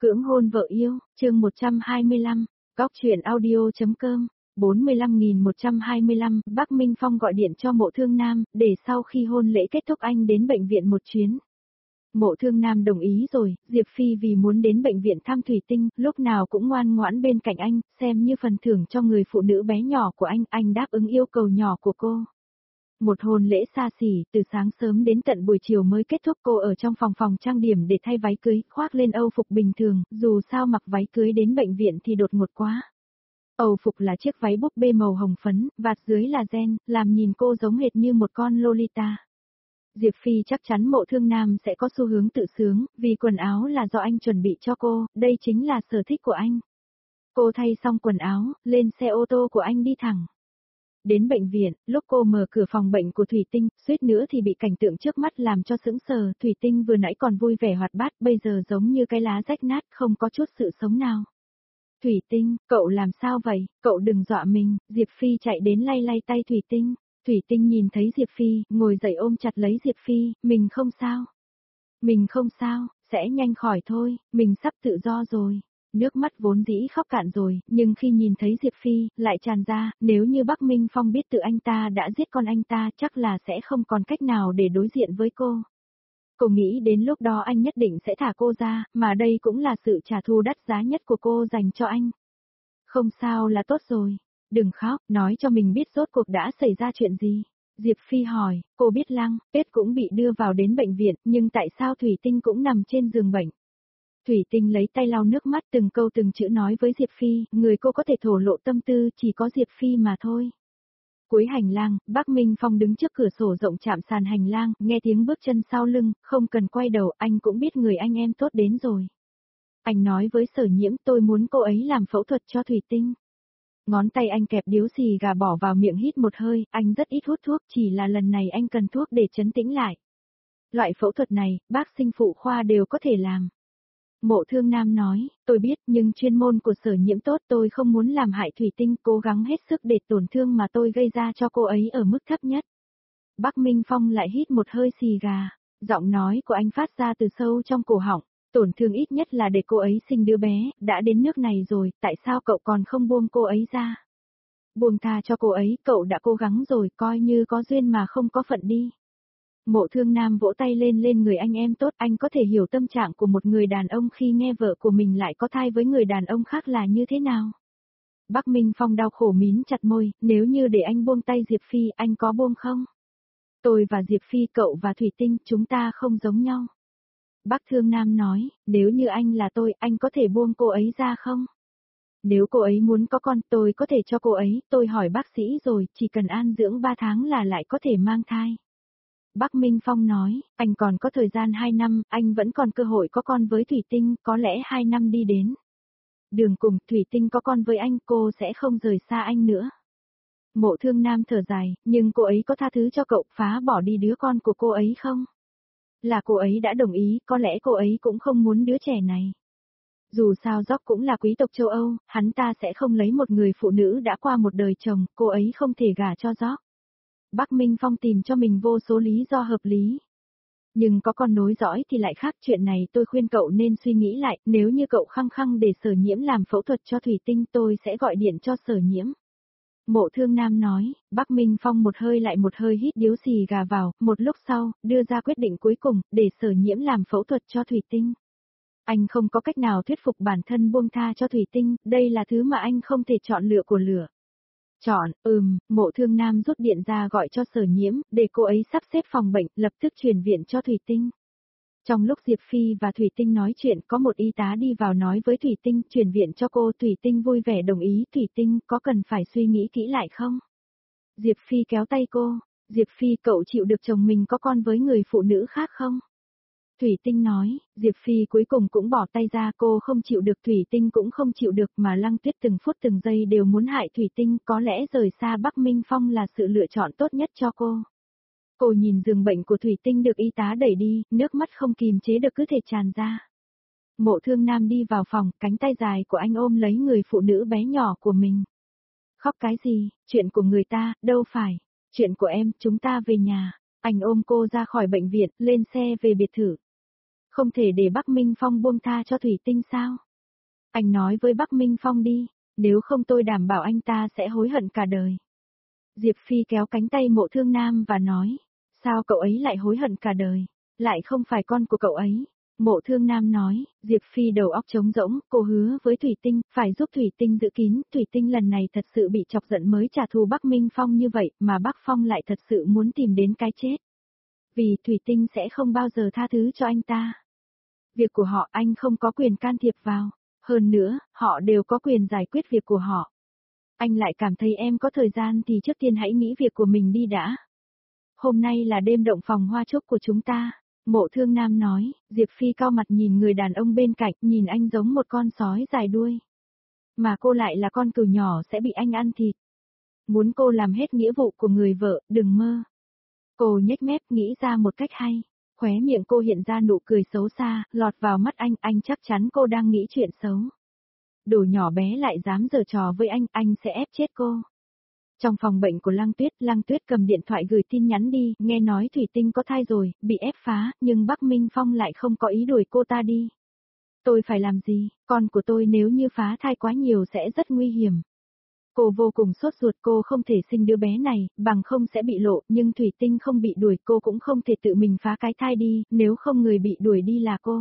Cưỡng hôn vợ yêu, chương 125, góc truyện audio.com, 45.125, Bắc Minh Phong gọi điện cho Mộ Thương Nam, để sau khi hôn lễ kết thúc anh đến bệnh viện một chuyến. Mộ Thương Nam đồng ý rồi, Diệp Phi vì muốn đến bệnh viện thăm Thủy Tinh, lúc nào cũng ngoan ngoãn bên cạnh anh, xem như phần thưởng cho người phụ nữ bé nhỏ của anh đáp ứng yêu cầu nhỏ của cô. Một hôn lễ xa xỉ, từ sáng sớm đến tận buổi chiều mới kết thúc. Cô ở trong phòng trang điểm để thay váy cưới, khoác lên âu phục bình thường, dù sao mặc váy cưới đến bệnh viện thì đột ngột quá. Âu phục là chiếc váy búp bê màu hồng phấn, vạt dưới là ren, làm nhìn cô giống hệt như một con Lolita. Diệp Phi chắc chắn Mộ Thương Nam sẽ có xu hướng tự sướng, vì quần áo là do anh chuẩn bị cho cô, đây chính là sở thích của anh. Cô thay xong quần áo, lên xe ô tô của anh đi thẳng. Đến bệnh viện, lúc cô mở cửa phòng bệnh của Thủy Tinh, suýt nữa thì bị cảnh tượng trước mắt làm cho sững sờ. Thủy Tinh vừa nãy còn vui vẻ hoạt bát, bây giờ giống như cái lá rách nát, không có chút sự sống nào. Thủy Tinh, cậu làm sao vậy, cậu đừng dọa mình. Diệp Phi chạy đến lay lay tay Thủy Tinh. Thủy Tinh nhìn thấy Diệp Phi, ngồi dậy ôm chặt lấy Diệp Phi, mình không sao. Mình không sao, sẽ nhanh khỏi thôi, mình sắp tự do rồi. Nước mắt vốn dĩ khóc cạn rồi, nhưng khi nhìn thấy Diệp Phi, lại tràn ra. Nếu như Bắc Minh Phong biết tự anh ta đã giết con anh ta, chắc là sẽ không còn cách nào để đối diện với cô. Cô nghĩ đến lúc đó anh nhất định sẽ thả cô ra, mà đây cũng là sự trả thù đắt giá nhất của cô dành cho anh. Không sao là tốt rồi. Đừng khóc, nói cho mình biết rốt cuộc đã xảy ra chuyện gì. Diệp Phi hỏi, cô biết Lăng, Tuyết cũng bị đưa vào đến bệnh viện, nhưng tại sao Thủy Tinh cũng nằm trên giường bệnh? Thủy Tinh lấy tay lau nước mắt từng câu từng chữ nói với Diệp Phi, người cô có thể thổ lộ tâm tư chỉ có Diệp Phi mà thôi. Cuối hành lang, Bắc Minh Phong đứng trước cửa sổ rộng chạm sàn hành lang, nghe tiếng bước chân sau lưng, không cần quay đầu, anh cũng biết người anh em tốt đến rồi. Anh nói với Sở Nhiễm, tôi muốn cô ấy làm phẫu thuật cho Thủy Tinh. Ngón tay anh kẹp điếu xì gà bỏ vào miệng hít một hơi, anh rất ít hút thuốc, chỉ là lần này anh cần thuốc để trấn tĩnh lại. Loại phẫu thuật này, bác sinh phụ khoa đều có thể làm. Mộ Thương Nam nói, tôi biết nhưng chuyên môn của Sở Nhiễm tốt, tôi không muốn làm hại Thủy Tinh, cố gắng hết sức để tổn thương mà tôi gây ra cho cô ấy ở mức thấp nhất. Bắc Minh Phong lại hít một hơi xì gà, giọng nói của anh phát ra từ sâu trong cổ họng, tổn thương ít nhất là để cô ấy sinh đứa bé, đã đến nước này rồi, tại sao cậu còn không buông cô ấy ra? Buông tha cho cô ấy, cậu đã cố gắng rồi, coi như có duyên mà không có phận đi. Mộ Thương Nam vỗ tay lên người anh em tốt, anh có thể hiểu tâm trạng của một người đàn ông khi nghe vợ của mình lại có thai với người đàn ông khác là như thế nào. Bắc Minh Phong đau khổ mím chặt môi, nếu như để anh buông tay Diệp Phi, anh có buông không? Tôi và Diệp Phi, cậu và Thủy Tinh, chúng ta không giống nhau. Bắc Thương Nam nói, nếu như anh là tôi, anh có thể buông cô ấy ra không? Nếu cô ấy muốn có con, tôi có thể cho cô ấy, tôi hỏi bác sĩ rồi, chỉ cần an dưỡng 3 tháng là lại có thể mang thai. Bắc Minh Phong nói, anh còn có thời gian 2 năm, anh vẫn còn cơ hội có con với Thủy Tinh, có lẽ 2 năm đi đến. Đường cùng, Thủy Tinh có con với anh, cô sẽ không rời xa anh nữa. Mộ Thương Nam thở dài, nhưng cô ấy có tha thứ cho cậu phá bỏ đi đứa con của cô ấy không? Là cô ấy đã đồng ý, có lẽ cô ấy cũng không muốn đứa trẻ này. Dù sao Jock cũng là quý tộc châu Âu, hắn ta sẽ không lấy một người phụ nữ đã qua một đời chồng, cô ấy không thể gả cho Jock. Bắc Minh Phong tìm cho mình vô số lý do hợp lý. Nhưng có con nối dõi thì lại khác, chuyện này tôi khuyên cậu nên suy nghĩ lại, nếu như cậu khăng khăng để Sở Nhiễm làm phẫu thuật cho Thủy Tinh tôi sẽ gọi điện cho Sở Nhiễm. Mộ Thương Nam nói, Bắc Minh Phong một hơi lại một hơi hít điếu xì gà vào, một lúc sau, đưa ra quyết định cuối cùng, để Sở Nhiễm làm phẫu thuật cho Thủy Tinh. Anh không có cách nào thuyết phục bản thân buông tha cho Thủy Tinh, đây là thứ mà anh không thể chọn lựa của lửa. Chọn, Mộ Thương Nam rút điện ra gọi cho Sở Nhiễm, để cô ấy sắp xếp phòng bệnh, lập tức chuyển viện cho Thủy Tinh. Trong lúc Diệp Phi và Thủy Tinh nói chuyện, có một y tá đi vào nói với Thủy Tinh, chuyển viện cho cô. Thủy Tinh vui vẻ đồng ý. Thủy Tinh, có cần phải suy nghĩ kỹ lại không? Diệp Phi kéo tay cô, Diệp Phi, cậu chịu được chồng mình có con với người phụ nữ khác không? Thủy Tinh nói, Diệp Phi cuối cùng cũng bỏ tay ra, cô không chịu được, Thủy Tinh cũng không chịu được, mà Lăng Tuyết từng phút từng giây đều muốn hại Thủy Tinh, có lẽ rời xa Bắc Minh Phong là sự lựa chọn tốt nhất cho cô. Cô nhìn giường bệnh của Thủy Tinh được y tá đẩy đi, nước mắt không kìm chế được cứ thể tràn ra. Mộ Thương Nam đi vào phòng, cánh tay dài của anh ôm lấy người phụ nữ bé nhỏ của mình. Khóc cái gì, chuyện của người ta, đâu phải, chuyện của em, chúng ta về nhà. Anh ôm cô ra khỏi bệnh viện, lên xe về biệt thự. Không thể để Bắc Minh Phong buông tha cho Thủy Tinh sao? Anh nói với Bắc Minh Phong đi, nếu không tôi đảm bảo anh ta sẽ hối hận cả đời. Diệp Phi kéo cánh tay Mộ Thương Nam và nói, sao cậu ấy lại hối hận cả đời, lại không phải con của cậu ấy. Mộ Thương Nam nói, Diệp Phi đầu óc trống rỗng, cô hứa với Thủy Tinh, phải giúp Thủy Tinh giữ kín, Thủy Tinh lần này thật sự bị chọc giận mới trả thù Bắc Minh Phong như vậy, mà Bắc Phong lại thật sự muốn tìm đến cái chết. Vì Thủy Tinh sẽ không bao giờ tha thứ cho anh ta. Việc của họ anh không có quyền can thiệp vào, hơn nữa, họ đều có quyền giải quyết việc của họ. Anh lại cảm thấy em có thời gian thì trước tiên hãy nghĩ việc của mình đi đã. Hôm nay là đêm động phòng hoa chúc của chúng ta. Mộ Thương Nam nói, Diệp Phi cau mặt nhìn người đàn ông bên cạnh, nhìn anh giống một con sói dài đuôi. Mà cô lại là con cừu nhỏ sẽ bị anh ăn thịt. Muốn cô làm hết nghĩa vụ của người vợ, đừng mơ. Cô nhếch mép nghĩ ra một cách hay. Khóe miệng cô hiện ra nụ cười xấu xa, lọt vào mắt anh chắc chắn cô đang nghĩ chuyện xấu. Đồ nhỏ bé lại dám giở trò với anh sẽ ép chết cô. Trong phòng bệnh của Lăng Tuyết cầm điện thoại gửi tin nhắn đi, nghe nói Thủy Tinh có thai rồi, bị ép phá, nhưng Bắc Minh Phong lại không có ý đuổi cô ta đi. Tôi phải làm gì, con của tôi nếu như phá thai quá nhiều sẽ rất nguy hiểm. Cô vô cùng sốt ruột, cô không thể sinh đứa bé này, bằng không sẽ bị lộ, nhưng Thủy Tinh không bị đuổi, cô cũng không thể tự mình phá cái thai đi, nếu không người bị đuổi đi là cô.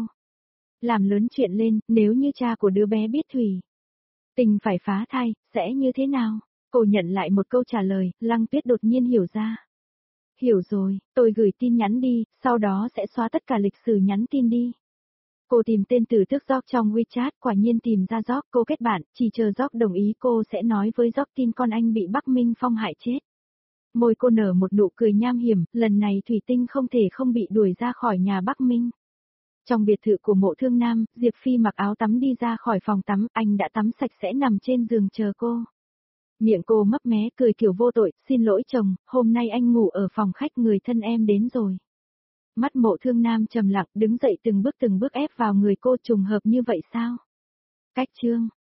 Làm lớn chuyện lên, nếu như cha của đứa bé biết Thủy Tinh phải phá thai, sẽ như thế nào? Cô nhận lại một câu trả lời, Lăng Tuyết đột nhiên hiểu ra. Hiểu rồi, tôi gửi tin nhắn đi, sau đó sẽ xóa tất cả lịch sử nhắn tin đi. Cô tìm tên từ thức Gióc trong WeChat, quả nhiên tìm ra Gióc, cô kết bạn, chỉ chờ Gióc đồng ý cô sẽ nói với Gióc tin con anh bị Bắc Minh Phong hại chết. Môi cô nở một nụ cười nham hiểm, lần này Thủy Tinh không thể không bị đuổi ra khỏi nhà Bắc Minh. Trong biệt thự của Mộ Thương Nam, Diệp Phi mặc áo tắm đi ra khỏi phòng tắm, anh đã tắm sạch sẽ nằm trên giường chờ cô. Miệng cô mấp mé cười kiểu vô tội, xin lỗi chồng, hôm nay anh ngủ ở phòng khách người thân em đến rồi. Mắt Mộ Thương Nam trầm lặng đứng dậy từng bước ép vào người cô, trùng hợp như vậy sao? Cách chương